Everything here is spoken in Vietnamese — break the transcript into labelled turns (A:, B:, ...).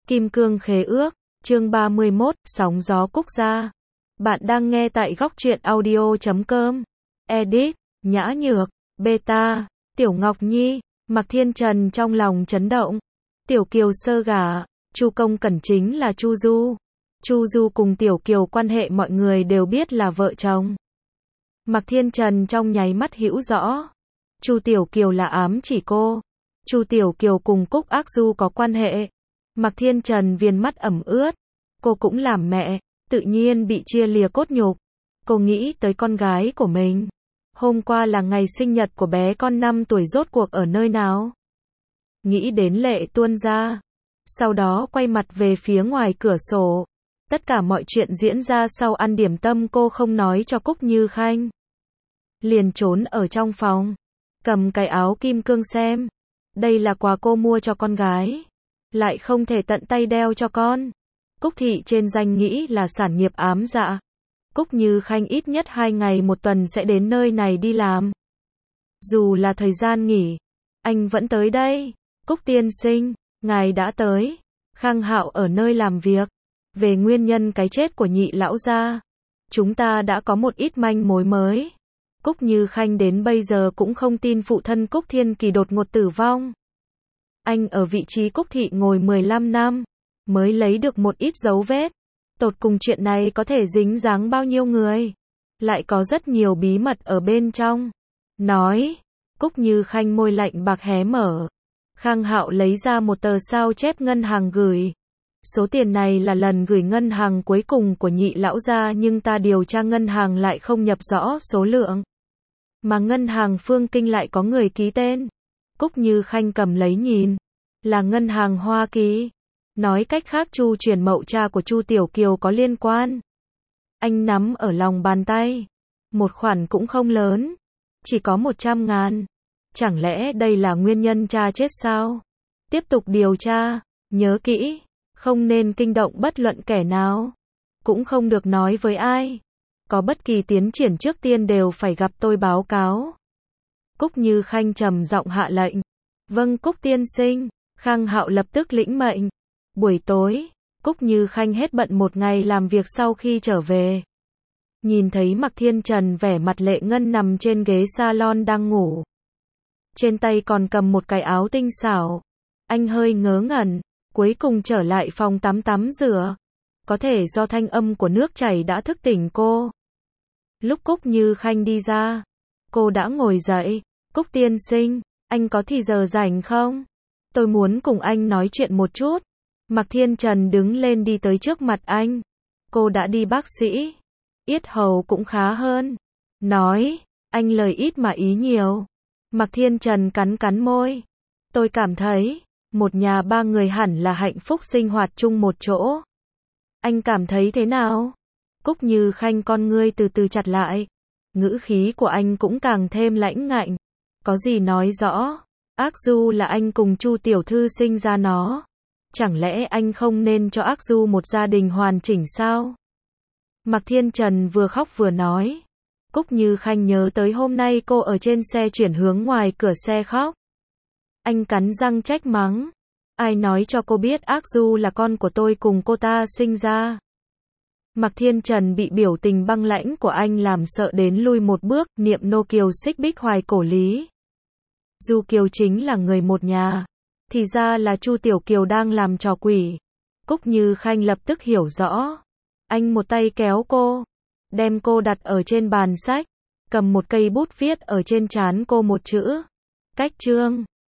A: Kim Cương Khế Ước, chương 31, Sóng Gió Cúc Gia. Bạn đang nghe tại góc truyện audio.com. Edit, Nhã Nhược, Beta, Tiểu Ngọc Nhi, Mạc Thiên Trần trong lòng chấn động. Tiểu Kiều sơ gả, Chu Công Cẩn chính là Chu Du. Chu Du cùng Tiểu Kiều quan hệ mọi người đều biết là vợ chồng. Mạc Thiên Trần trong nháy mắt hiểu rõ. Chu Tiểu Kiều là ám chỉ cô. Chu Tiểu Kiều cùng Cúc Ác Du có quan hệ. Mạc Thiên Trần viền mắt ẩm ướt. Cô cũng làm mẹ, tự nhiên bị chia lìa cốt nhục. Cô nghĩ tới con gái của mình. Hôm qua là ngày sinh nhật của bé con 5 tuổi, rốt cuộc ở nơi nào? Nghĩ đến lệ tuôn ra. Sau đó quay mặt về phía ngoài cửa sổ. Tất cả mọi chuyện diễn ra sau ăn điểm tâm cô không nói cho Cúc Như Khanh. Liền trốn ở trong phòng. Cầm cái áo kim cương xem. Đây là quà cô mua cho con gái. Lại không thể tận tay đeo cho con. Cúc Thị trên danh nghĩ là sản nghiệp ám dạ. Cúc Như Khanh ít nhất 2 ngày một tuần sẽ đến nơi này đi làm. Dù là thời gian nghỉ, anh vẫn tới đây. Cúc tiên sinh, ngài đã tới. Khang Hạo ở nơi làm việc. Về nguyên nhân cái chết của Nhị lão gia, chúng ta đã có một ít manh mối mới. Cúc Như Khanh đến bây giờ cũng không tin phụ thân Cúc Thiên Kỳ đột ngột tử vong. Anh ở vị trí Cúc Thị ngồi 15 năm, mới lấy được một ít dấu vết. Tột cùng chuyện này có thể dính dáng bao nhiêu người? Lại có rất nhiều bí mật ở bên trong. Nói, Cúc Như Khanh môi lạnh bạc hé mở. Khang Hạo lấy ra một tờ sao chép ngân hàng gửi. Số tiền này là lần gửi ngân hàng cuối cùng của Nhị lão gia, nhưng ta điều tra ngân hàng lại không nhập rõ số lượng. Mà ngân hàng Phương Kinh lại có người ký tên. Cúc Như Khanh cầm lấy nhìn. Là ngân hàng Hoa Kỳ. Nói cách khác Chu Truyền Mậu cha của Chu Tiểu Kiều có liên quan. Anh nắm ở lòng bàn tay. Một khoản cũng không lớn. Chỉ có 100.000. Chẳng lẽ đây là nguyên nhân cha chết sao? Tiếp tục điều tra. Nhớ kỹ. Không nên kinh động bất luận kẻ nào. Cũng không được nói với ai. Có bất kỳ tiến triển trước tiên đều phải gặp tôi báo cáo. Cúc Như Khanh trầm giọng hạ lệnh. Vâng Cúc tiên sinh. Khang Hạo lập tức lĩnh mệnh. Buổi tối, Cúc Như Khanh hết bận một ngày làm việc sau khi trở về. Nhìn thấy Mạc Thiên Trần vẻ mặt lệ ngân nằm trên ghế salon đang ngủ. Trên tay còn cầm một cái áo tinh xảo. Anh hơi ngớ ngẩn, cuối cùng trở lại phòng tắm rửa. Có thể do thanh âm của nước chảy đã thức tỉnh cô. Lúc Cúc Như Khanh đi ra, cô đã ngồi dậy. Cúc tiên sinh, anh có thì giờ rảnh không? Tôi muốn cùng anh nói chuyện một chút. Mạc Thiên Trần đứng lên đi tới trước mặt anh. Cô đã đi bác sĩ. Yết hầu cũng khá hơn. Nói, anh lời ít mà ý nhiều. Mạc Thiên Trần cắn môi. Tôi cảm thấy, một nhà 3 người hẳn là hạnh phúc sinh hoạt chung một chỗ. Anh cảm thấy thế nào? Cúc Như Khanh con ngươi từ từ chặt lại. Ngữ khí của anh cũng càng thêm lãnh ngạnh. Có gì nói rõ? Ác Du là anh cùng Chu tiểu thư sinh ra nó. Chẳng lẽ anh không nên cho Ác Du một gia đình hoàn chỉnh sao? Mạc Thiên Trần vừa khóc vừa nói. Cúc Như Khanh nhớ tới hôm nay cô ở trên xe chuyển hướng ngoài cửa xe khóc. Anh cắn răng trách mắng. Ai nói cho cô biết Ác Du là con của tôi cùng cô ta sinh ra? Mạc Thiên Trần bị biểu tình băng lãnh của anh làm sợ đến lui một bước, niệm nô kiều xích bích hoài cổ lý. Du Kiều chính là người một nhà. Thì ra là Chu Tiểu Kiều đang làm trò quỷ. Cúc Như Khanh lập tức hiểu rõ. Anh một tay kéo cô. Đem cô đặt ở trên bàn sách. Cầm một cây bút viết ở trên trán cô một chữ. Cách chương.